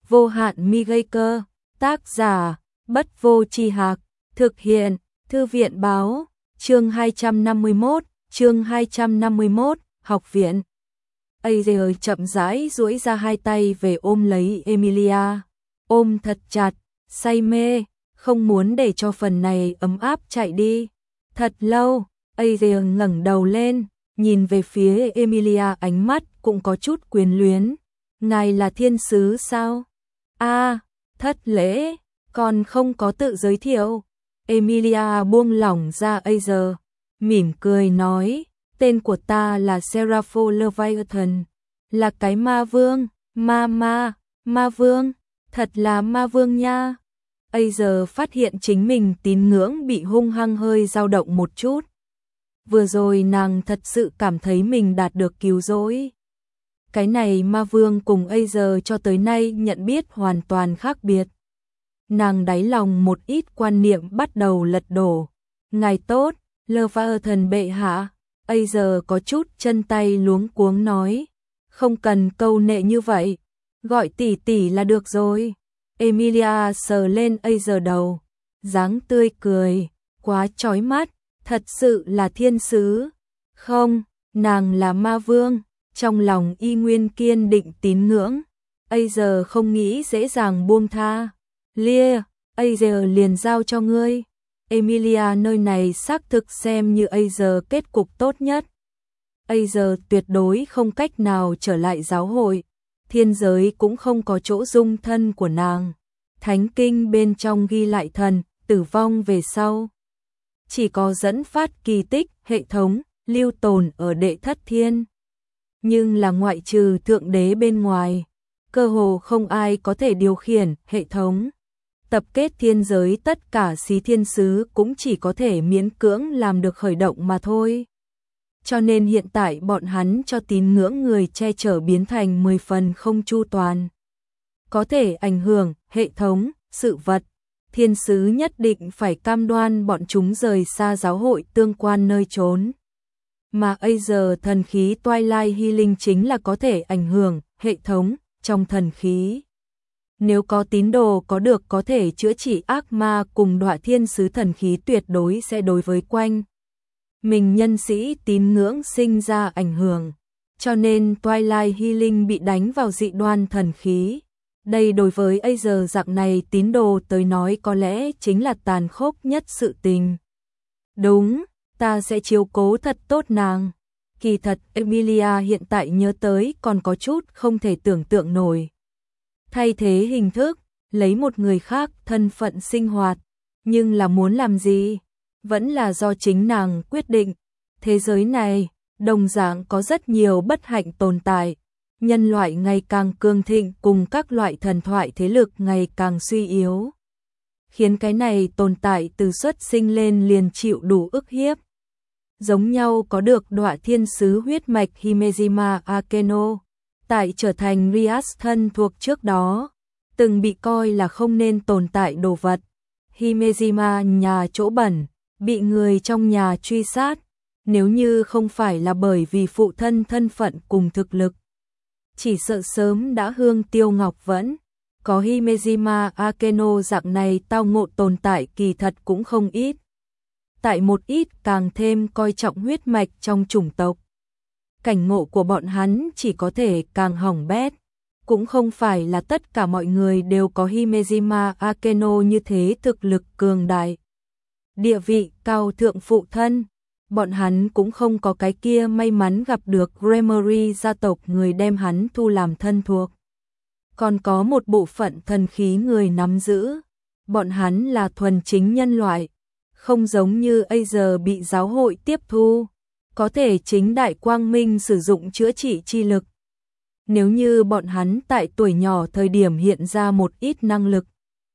vô hạn mi gây cơ, tác giả, Bất Vô Tri Hạc, thực hiện, Thư viện Báo, chương 251, học viện. Asia chậm rãi duỗi ra hai tay về ôm lấy Emilia, ôm thật chặt, say mê, không muốn để cho phần này ấm áp chạy đi. Thật lâu, Asia ngẩng đầu lên, nhìn về phía Emilia, ánh mắt cũng có chút quyến luyến. Ngài là thiên sứ sao? Thất lễ, còn không có tự giới thiệu. Emilia buông lỏng ra Asia, mỉm cười nói, tên của ta là Serapho Leviathan, là cái ma vương, ma vương, thật là ma vương nha. Asia phát hiện chính mình tín ngưỡng bị hung hăng hơi dao động một chút. Vừa rồi nàng thật sự cảm thấy mình đạt được cứu rỗi. Cái này ma vương cùng Asia cho tới nay nhận biết hoàn toàn khác biệt. Nàng đáy lòng một ít quan niệm bắt đầu lật đổ. Ngài tốt, Leviathan bệ hạ. Asia có chút chân tay luống cuống nói, không cần câu nệ như vậy, gọi tỷ tỷ là được rồi. Emilia sờ lên Asia đầu, dáng tươi cười, quá chói mắt, thật sự là thiên sứ. Không, nàng là ma vương, trong lòng y nguyên kiên định tín ngưỡng. Asia không nghĩ dễ dàng buông tha. Asia liền giao cho ngươi. Emilia nơi này xác thực xem như Asia kết cục tốt nhất. Asia tuyệt đối không cách nào trở lại giáo hội. Thiên giới cũng không có chỗ dung thân của nàng. Thánh kinh bên trong ghi lại thần, tử vong về sau. Chỉ có dẫn phát kỳ tích, hệ thống, lưu tồn ở đệ thất thiên. Nhưng là ngoại trừ thượng đế bên ngoài, cơ hồ không ai có thể điều khiển hệ thống. Tập kết thiên giới tất cả xí thiên sứ cũng chỉ có thể miễn cưỡng làm được khởi động mà thôi. Cho nên hiện tại bọn hắn cho tín ngưỡng người che chở biến thành 10 phần không chu toàn. Có thể ảnh hưởng hệ thống, sự vật. Thiên sứ nhất định phải cam đoan bọn chúng rời xa giáo hội tương quan nơi trốn. Mà Asia thần khí Twilight Healing chính là có thể ảnh hưởng hệ thống trong thần khí. Nếu có tín đồ có được có thể chữa trị ác ma cùng đọa thiên sứ thần khí tuyệt đối sẽ đối với quanh mình nhân sĩ tín ngưỡng sinh ra ảnh hưởng. Cho nên Twilight Healing bị đánh vào dị đoan thần khí. Đây đối với Asia dạng này tín đồ tới nói có lẽ chính là tàn khốc nhất sự tình. Đúng, ta sẽ chiếu cố thật tốt nàng. Kỳ thật Emilia hiện tại nhớ tới còn có chút không thể tưởng tượng nổi. Thay thế hình thức, lấy một người khác thân phận sinh hoạt, nhưng là muốn làm gì, vẫn là do chính nàng quyết định. Thế giới này, đồng dạng có rất nhiều bất hạnh tồn tại, nhân loại ngày càng cường thịnh cùng các loại thần thoại thế lực ngày càng suy yếu. Khiến cái này tồn tại từ xuất sinh lên liền chịu đủ ức hiếp. Giống nhau có được đọa thiên sứ huyết mạch Himejima Akeno, tại trở thành Rias thân thuộc trước đó, từng bị coi là không nên tồn tại đồ vật. Himejima nhà chỗ bẩn, bị người trong nhà truy sát, nếu như không phải là bởi vì phụ thân thân phận cùng thực lực, chỉ sợ sớm đã hương tiêu ngọc vẫn. Có Himejima Akeno dạng này tao ngộ tồn tại kỳ thật cũng không ít. Tại một ít càng thêm coi trọng huyết mạch trong chủng tộc, cảnh ngộ của bọn hắn chỉ có thể càng hỏng bét. Cũng không phải là tất cả mọi người đều có Himejima Akeno như thế thực lực cường đại, địa vị cao thượng phụ thân. Bọn hắn cũng không có cái kia may mắn gặp được Gremory gia tộc người đem hắn thu làm thân thuộc. Còn có một bộ phận thần khí người nắm giữ. Bọn hắn là thuần chính nhân loại, không giống như Asia bị giáo hội tiếp thu, có thể chính đại quang minh sử dụng chữa trị chi lực. Nếu như bọn hắn tại tuổi nhỏ thời điểm hiện ra một ít năng lực,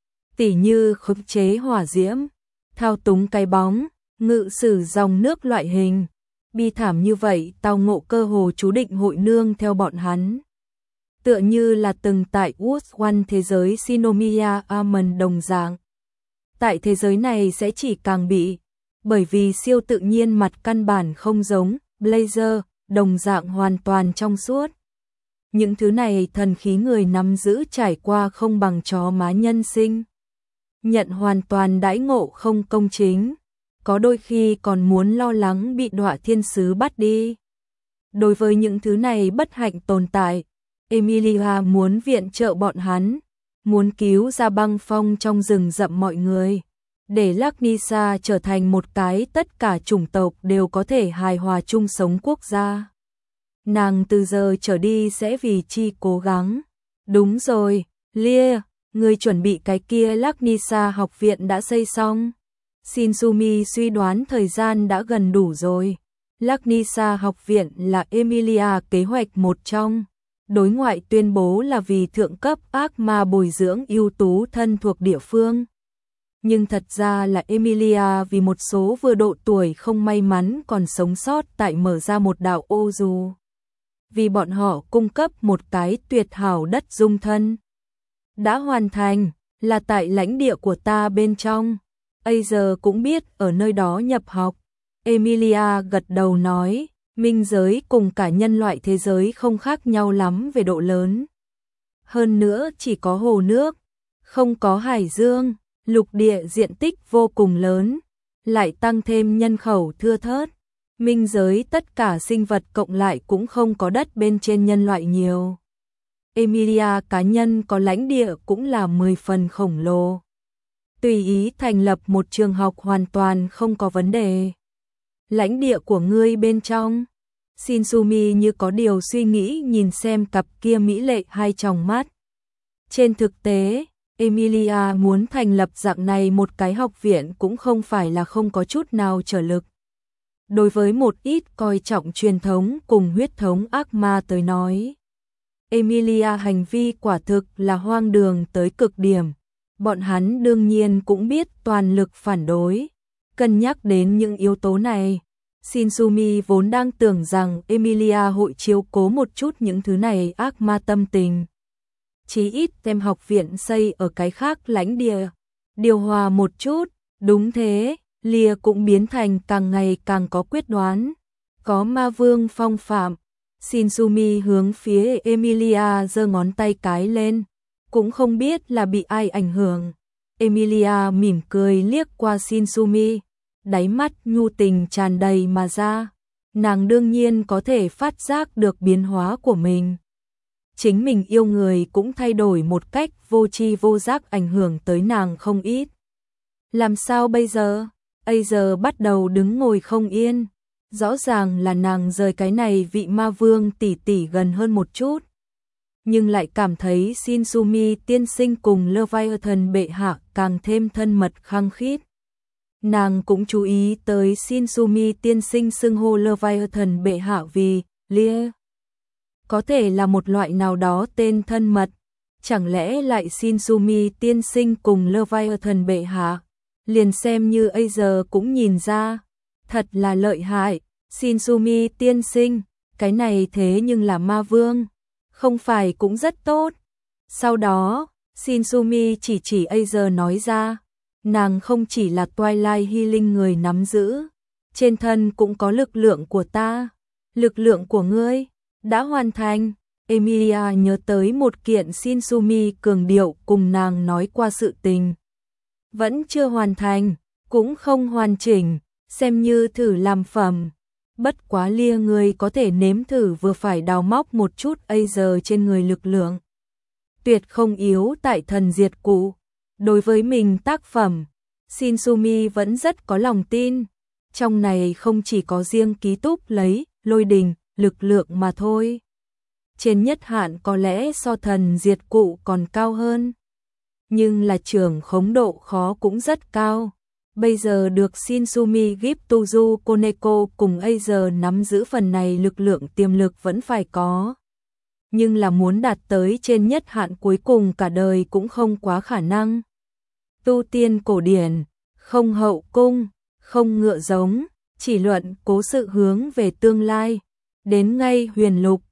tỉ như khống chế hỏa diễm, thao túng cái bóng, ngự sử dòng nước loại hình, bi thảm như vậy tao ngộ cơ hồ chú định hội nương theo bọn hắn. Tựa như là từng tại Woods One thế giới Shinomiya Amon đồng dạng. Tại thế giới này sẽ chỉ càng bị, bởi vì siêu tự nhiên mặt căn bản không giống Blazer, đồng dạng hoàn toàn trong suốt. Những thứ này thần khí người nắm giữ trải qua không bằng chó má nhân sinh. Nhận hoàn toàn đãi ngộ không công chính, có đôi khi còn muốn lo lắng bị đọa thiên sứ bắt đi. Đối với những thứ này bất hạnh tồn tại, Emilia muốn viện trợ bọn hắn, muốn cứu ra băng phong trong rừng rậm mọi người, để Laknisa trở thành một cái tất cả chủng tộc đều có thể hài hòa chung sống quốc gia. Nàng từ giờ trở đi sẽ vì chi cố gắng. Đúng rồi, Lia, ngươi chuẩn bị cái kia Laknisa học viện đã xây xong. Shinsumi suy đoán thời gian đã gần đủ rồi. Laknisa học viện là Emilia kế hoạch một trong. Đối ngoại tuyên bố là vì thượng cấp ác ma bồi dưỡng ưu tú thân thuộc địa phương. Nhưng thật ra là Emilia vì một số vừa độ tuổi không may mắn còn sống sót tại mở ra một đạo ô dù. Vì bọn họ cung cấp một cái tuyệt hảo đất dung thân. Đã hoàn thành, là tại lãnh địa của ta bên trong. Acer cũng biết ở nơi đó nhập học. Emilia gật đầu nói, minh giới cùng cả nhân loại thế giới không khác nhau lắm về độ lớn. Hơn nữa chỉ có hồ nước, không có hải dương, lục địa diện tích vô cùng lớn, lại tăng thêm nhân khẩu thưa thớt. Minh giới tất cả sinh vật cộng lại cũng không có đất bên trên nhân loại nhiều. Emilia cá nhân có lãnh địa cũng là 10 phần khổng lồ. Tùy ý thành lập một trường học hoàn toàn không có vấn đề. Lãnh địa của ngươi bên trong. Shinsumi như có điều suy nghĩ nhìn xem cặp kia mỹ lệ hai tròng mắt. Trên thực tế, Emilia muốn thành lập dạng này một cái học viện cũng không phải là không có chút nào trở lực. Đối với một ít coi trọng truyền thống cùng huyết thống ác ma tới nói, Emilia hành vi quả thực là hoang đường tới cực điểm. Bọn hắn đương nhiên cũng biết toàn lực phản đối. Cân nhắc đến những yếu tố này, Shinsumi vốn đang tưởng rằng Emilia hội chiếu cố một chút những thứ này ác ma tâm tình. Chí ít đem học viện xây ở cái khác lãnh địa, điều hòa một chút. Đúng thế, Lia cũng biến thành càng ngày càng có quyết đoán, có ma vương phong phạm. Shinsumi hướng phía Emilia giơ ngón tay cái lên, cũng không biết là bị ai ảnh hưởng. Emilia mỉm cười liếc qua Shinsumi, đáy mắt nhu tình tràn đầy mà ra. Nàng đương nhiên có thể phát giác được biến hóa của mình. Chính mình yêu người cũng thay đổi một cách vô tri vô giác ảnh hưởng tới nàng không ít. Làm sao bây giờ? Acer bắt đầu đứng ngồi không yên. Rõ ràng là nàng rời cái này vị ma vương tỷ tỷ gần hơn một chút. Nhưng lại cảm thấy Shinsumi tiên sinh cùng Leviathan bệ hạ càng thêm thân mật khăng khít. Nàng cũng chú ý tới Shinsumi tiên sinh xưng hô Leviathan bệ hạ vì Lia. Có thể là một loại nào đó tên thân mật. Chẳng lẽ lại Shinsumi tiên sinh cùng Leviathan bệ hạ? Liền xem như Acer cũng nhìn ra. Thật là lợi hại. Shinsumi tiên sinh, cái này thế nhưng là ma vương. Không phải cũng rất tốt. Sau đó, Shinsumi chỉ Acer nói ra. Nàng không chỉ là Twilight Healing người nắm giữ. Trên thân cũng có lực lượng của ta. Lực lượng của ngươi đã hoàn thành. Emilia nhớ tới một kiện Shinsumi cường điệu cùng nàng nói qua sự tình. Vẫn chưa hoàn thành, cũng không hoàn chỉnh, xem như thử làm phẩm. Bất quá Lia người có thể nếm thử vừa phải đào móc một chút Acer trên người lực lượng. Tuyệt không yếu tại thần diệt cụ. Đối với mình tác phẩm, Shinsumi vẫn rất có lòng tin. Trong này không chỉ có riêng ký túc lấy lôi đình, lực lượng mà thôi. Trên nhất hạn có lẽ so thần diệt cụ còn cao hơn. Nhưng là trưởng khống độ khó cũng rất cao. Bây giờ được Shinsumi Giptuzu Koneko cùng Acer nắm giữ phần này lực lượng tiềm lực vẫn phải có. Nhưng là muốn đạt tới trên nhất hạn cuối cùng cả đời cũng không quá khả năng. Tu tiên cổ điển, không hậu cung, không ngựa giống, chỉ luận cố sự hướng về tương lai. Đến ngay huyền lục,